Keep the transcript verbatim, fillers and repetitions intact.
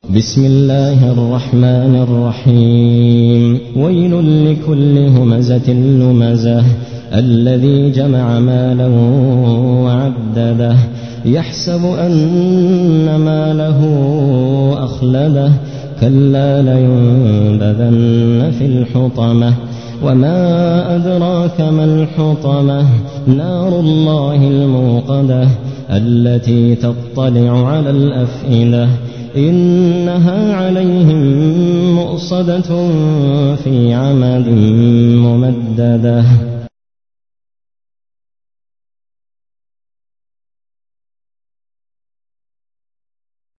بسم الله الرحمن الرحيم ويل لكل همزة لمزة الذي جمع مالا وعدده يحسب أن ماله أخلده كلا لينبذن في الحطمة وما أدراك ما الحطمة نار الله الموقدة التي تطلع على الأفئدة إنها عليهم مؤصدة في عمد ممددة.